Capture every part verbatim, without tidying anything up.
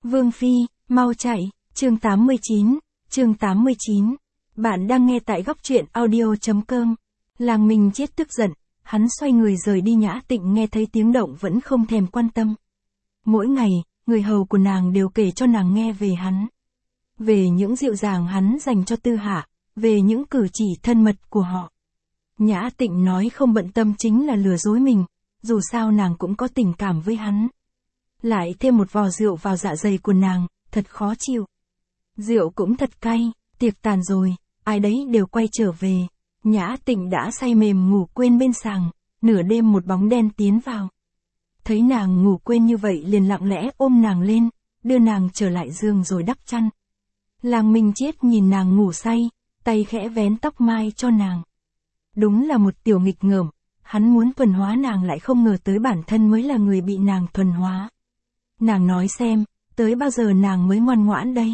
Vương Phi, mau chạy, chương tám mươi chín, chương tám mươi chín. Bạn đang nghe tại góc truyện audio.com. Làng Minh Chết tức giận, hắn xoay người rời đi. Nhã Tịnh nghe thấy tiếng động vẫn không thèm quan tâm. Mỗi ngày, người hầu của nàng đều kể cho nàng nghe về hắn. Về những dịu dàng hắn dành cho Tư Hạ, về những cử chỉ thân mật của họ. Nhã Tịnh nói không bận tâm chính là lừa dối mình, dù sao nàng cũng có tình cảm với hắn. Lại thêm một vò rượu vào dạ dày của nàng, thật khó chịu. Rượu cũng thật cay, tiệc tàn rồi, ai đấy đều quay trở về. Nhã Tịnh đã say mềm ngủ quên bên sàng, nửa đêm một bóng đen tiến vào. Thấy nàng ngủ quên như vậy liền lặng lẽ ôm nàng lên, đưa nàng trở lại giường rồi đắp chăn. Làng Minh Chết nhìn nàng ngủ say, tay khẽ vén tóc mai cho nàng. Đúng là một tiểu nghịch ngợm, hắn muốn thuần hóa nàng lại không ngờ tới bản thân mới là người bị nàng thuần hóa. Nàng nói xem, tới bao giờ nàng mới ngoan ngoãn đây?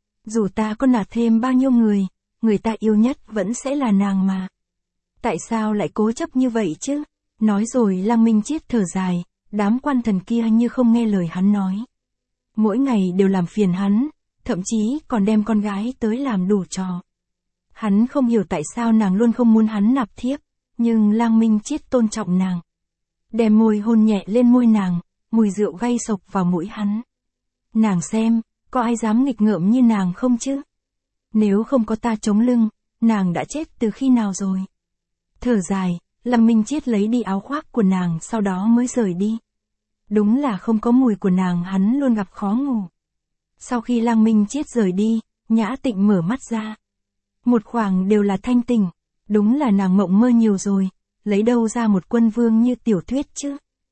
Dù ta có nạp thêm bao nhiêu người, người ta yêu nhất vẫn sẽ là nàng mà. Tại sao lại cố chấp như vậy chứ? Nói rồi Lăng Minh Chết thở dài, đám quan thần kia như không nghe lời hắn nói. Mỗi ngày đều làm phiền hắn, thậm chí còn đem con gái tới làm đủ trò. Hắn không hiểu tại sao nàng luôn không muốn hắn nạp thiếp, nhưng Lăng Minh Chết tôn trọng nàng. Đem môi hôn nhẹ lên môi nàng, mùi rượu gay sộc vào mũi hắn. Nàng xem, có ai dám nghịch ngợm như nàng không chứ? Nếu không có ta chống lưng, nàng đã chết từ khi nào rồi? Thở dài, Lăng Minh Chết lấy đi áo khoác của nàng sau đó mới rời đi. Đúng là không có mùi của nàng hắn luôn gặp khó ngủ. Sau khi Lăng Minh Chết rời đi, Nhã Tịnh mở mắt ra. Một khoảng đều là thanh tỉnh, đúng là nàng mộng mơ nhiều rồi, lấy đâu ra một quân vương như tiểu thuyết chứ?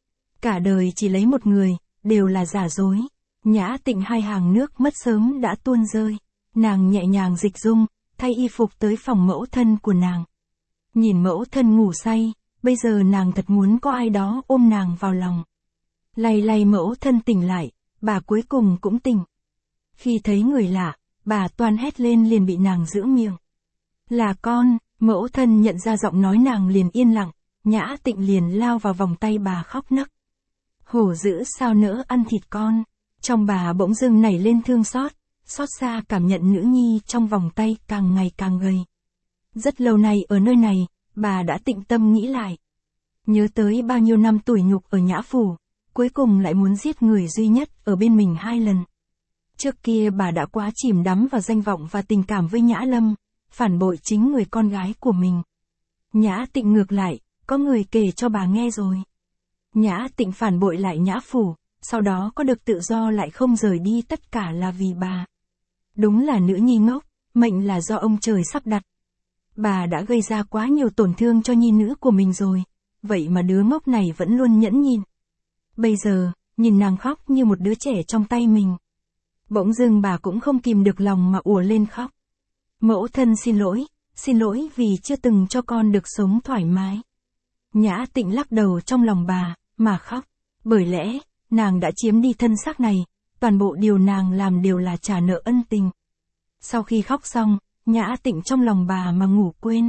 Cả đời chỉ lấy một người, đều là giả dối. Nhã Tịnh hai hàng nước mắt sớm đã tuôn rơi. Nàng nhẹ nhàng dịch dung, thay y phục tới phòng mẫu thân của nàng. Nhìn mẫu thân ngủ say, bây giờ nàng thật muốn có ai đó ôm nàng vào lòng. Lay lay mẫu thân tỉnh lại, bà cuối cùng cũng tỉnh. Khi thấy người lạ, bà toan hét lên liền bị nàng giữ miệng. Là con, mẫu thân nhận ra giọng nói nàng liền yên lặng, Nhã Tịnh liền lao vào vòng tay bà khóc nấc. Hổ dữ sao nỡ ăn thịt con, trong bà bỗng dưng nảy lên thương xót, xót xa cảm nhận nữ nhi trong vòng tay càng ngày càng gầy. Rất lâu nay ở nơi này, bà đã tĩnh tâm nghĩ lại. Nhớ tới bao nhiêu năm tủi nhục ở Nhã Phủ, cuối cùng lại muốn giết người duy nhất ở bên mình hai lần. Trước kia bà đã quá chìm đắm vào danh vọng và tình cảm với Nhã Lâm, phản bội chính người con gái của mình. Nhã Tịnh ngược lại, có người kể cho bà nghe rồi. Nhã Tịnh phản bội lại Nhã Phủ, sau đó có được tự do lại không rời đi, tất cả là vì bà. Đúng là nữ nhi ngốc, mệnh là do ông trời sắp đặt. Bà đã gây ra quá nhiều tổn thương cho nhi nữ của mình rồi, vậy mà đứa ngốc này vẫn luôn nhẫn nhịn. Bây giờ, nhìn nàng khóc như một đứa trẻ trong tay mình. Bỗng dưng bà cũng không kìm được lòng mà ùa lên khóc. Mẫu thân xin lỗi, xin lỗi vì chưa từng cho con được sống thoải mái. Nhã Tịnh lắc đầu trong lòng bà, mà khóc. Bởi lẽ, nàng đã chiếm đi thân xác này, toàn bộ điều nàng làm đều là trả nợ ân tình. Sau khi khóc xong, Nhã Tịnh trong lòng bà mà ngủ quên.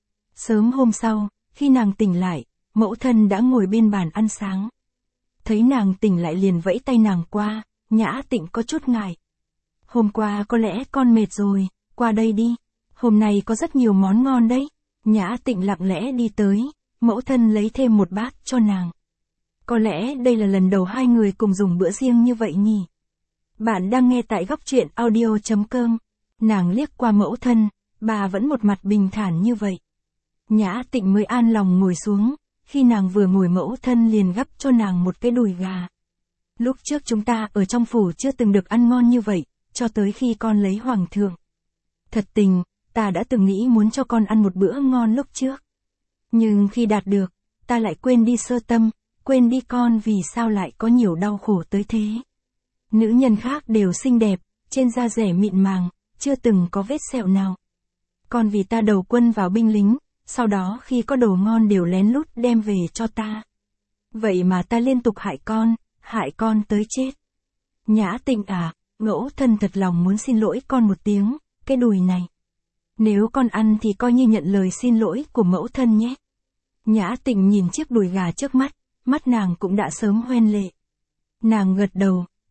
Sớm hôm sau, khi nàng tỉnh lại, mẫu thân đã ngồi bên bàn ăn sáng. Thấy nàng tỉnh lại liền vẫy tay nàng qua, Nhã Tịnh có chút ngại. Hôm qua có lẽ con mệt rồi, qua đây đi, hôm nay có rất nhiều món ngon đấy. Nhã Tịnh lặng lẽ đi tới, mẫu thân lấy thêm một bát cho nàng. Có lẽ đây là lần đầu hai người cùng dùng bữa riêng như vậy nhỉ. Bạn đang nghe tại góc truyện audio.com. Nàng liếc qua mẫu thân, bà vẫn một mặt bình thản như vậy. Nhã Tịnh mới an lòng ngồi xuống, khi nàng vừa ngồi mẫu thân liền gắp cho nàng một cái đùi gà. Lúc trước chúng ta ở trong phủ chưa từng được ăn ngon như vậy, cho tới khi con lấy hoàng thượng. Thật tình, ta đã từng nghĩ muốn cho con ăn một bữa ngon lúc trước. Nhưng khi đạt được, ta lại quên đi sơ tâm, quên đi con vì sao lại có nhiều đau khổ tới thế. Nữ nhân khác đều xinh đẹp, trên da dẻ mịn màng, chưa từng có vết sẹo nào. Con vì ta đầu quân vào binh lính, sau đó khi có đồ ngon đều lén lút đem về cho ta. Vậy mà ta liên tục hại con, hại con tới chết. Nhã Tịnh à, mẫu thân thật lòng muốn xin lỗi con một tiếng, cái đùi này. Nếu con ăn thì coi như nhận lời xin lỗi của mẫu thân nhé. Nhã Tịnh nhìn chiếc đùi gà trước mắt, mắt nàng cũng đã sớm hoen lệ. Nàng gật đầu,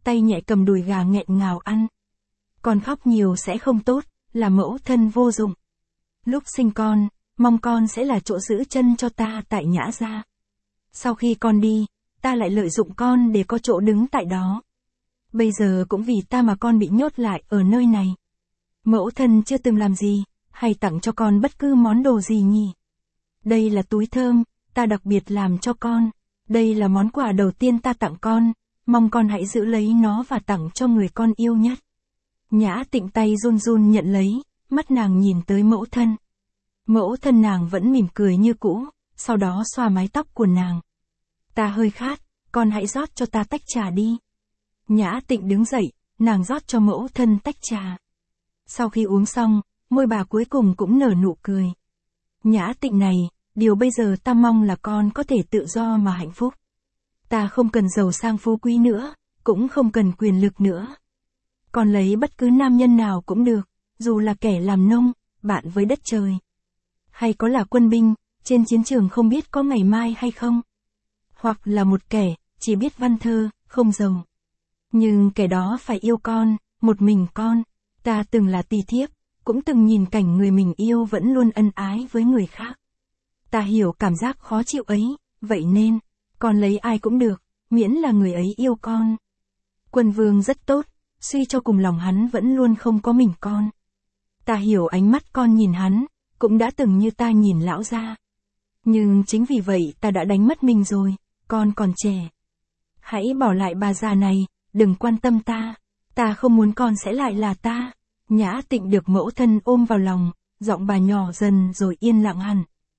tay nhẹ cầm đùi gà nghẹn ngào ăn. Con khóc nhiều sẽ không tốt, là mẫu thân vô dụng. Lúc sinh con, mong con sẽ là chỗ giữ chân cho ta tại Nhã gia. Sau khi con đi, ta lại lợi dụng con để có chỗ đứng tại đó. Bây giờ cũng vì ta mà con bị nhốt lại ở nơi này. Mẫu thân chưa từng làm gì, hay tặng cho con bất cứ món đồ gì nhỉ? Đây là túi thơm, ta đặc biệt làm cho con. Đây là món quà đầu tiên ta tặng con, mong con hãy giữ lấy nó và tặng cho người con yêu nhất. Nhã Tịnh tay run run nhận lấy, mắt nàng nhìn tới mẫu thân. Mẫu thân nàng vẫn mỉm cười như cũ, sau đó xoa mái tóc của nàng. Ta hơi khát, con hãy rót cho ta tách trà đi. Nhã Tịnh đứng dậy, nàng rót cho mẫu thân tách trà. Sau khi uống xong, môi bà cuối cùng cũng nở nụ cười. Nhã Tịnh này, điều bây giờ ta mong là con có thể tự do mà hạnh phúc. Ta không cần giàu sang phú quý nữa, cũng không cần quyền lực nữa. Con lấy bất cứ nam nhân nào cũng được, dù là kẻ làm nông, bạn với đất trời. Hay có là quân binh, trên chiến trường không biết có ngày mai hay không. Hoặc là một kẻ, chỉ biết văn thơ, không giàu. Nhưng kẻ đó phải yêu con, một mình con. Ta từng là tỳ thiếp, cũng từng nhìn cảnh người mình yêu vẫn luôn ân ái với người khác. Ta hiểu cảm giác khó chịu ấy, vậy nên, con lấy ai cũng được, miễn là người ấy yêu con. Quân vương rất tốt, suy cho cùng lòng hắn vẫn luôn không có mình con. Ta hiểu ánh mắt con nhìn hắn, cũng đã từng như ta nhìn lão gia. Nhưng chính vì vậy ta đã đánh mất mình rồi, con còn trẻ. Hãy bỏ lại bà già này, đừng quan tâm ta. Ta không muốn con sẽ lại là ta. Nhã Tịnh được mẫu thân ôm vào lòng, giọng bà nhỏ dần rồi yên lặng hẳn.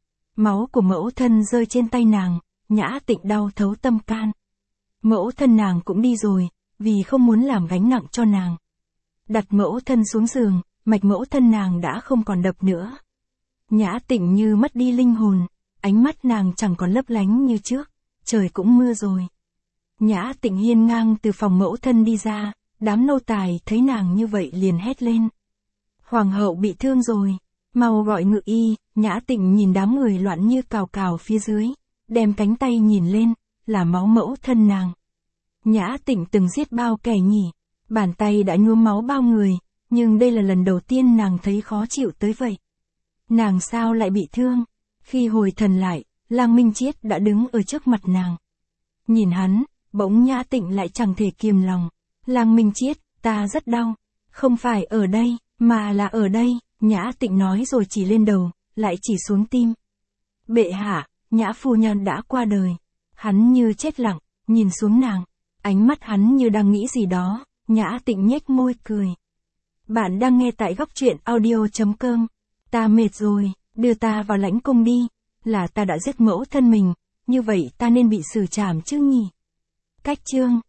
Máu của mẫu thân rơi trên tay nàng, Nhã Tịnh đau thấu tâm can. Mẫu thân nàng cũng đi rồi, vì không muốn làm gánh nặng cho nàng. Đặt mẫu thân xuống giường, mạch mẫu thân nàng đã không còn đập nữa. Nhã Tịnh như mất đi linh hồn, ánh mắt nàng chẳng còn lấp lánh như trước, trời cũng mưa rồi. Nhã Tịnh hiên ngang từ phòng mẫu thân đi ra, đám nô tài thấy nàng như vậy liền hét lên. Hoàng hậu bị thương rồi, mau gọi ngự y. Nhã Tịnh nhìn đám người loạn như cào cào phía dưới, đem cánh tay nhìn lên, là máu mẫu thân nàng. Nhã Tịnh từng giết bao kẻ nhỉ, bàn tay đã nhuốm máu bao người, nhưng đây là lần đầu tiên nàng thấy khó chịu tới vậy. Nàng sao lại bị thương? Khi hồi thần lại, Lang Minh Chiết đã đứng ở trước mặt nàng. Nhìn hắn, bỗng Nhã Tịnh lại chẳng thể kiềm lòng. Lang Minh Chiết, ta rất đau. Không phải ở đây, mà là ở đây, Nhã Tịnh nói rồi chỉ lên đầu, lại chỉ xuống tim. Bệ hạ, Nhã phu nhân đã qua đời. Hắn như chết lặng, nhìn xuống nàng. Ánh mắt hắn như đang nghĩ gì đó, Nhã Tịnh nhếch môi cười. Bạn đang nghe tại góc truyện audio chấm com. Ta mệt rồi, đưa ta vào lãnh cung đi. Là ta đã giết mẫu thân mình, như vậy ta nên bị xử trảm chứ nhỉ? Cách chương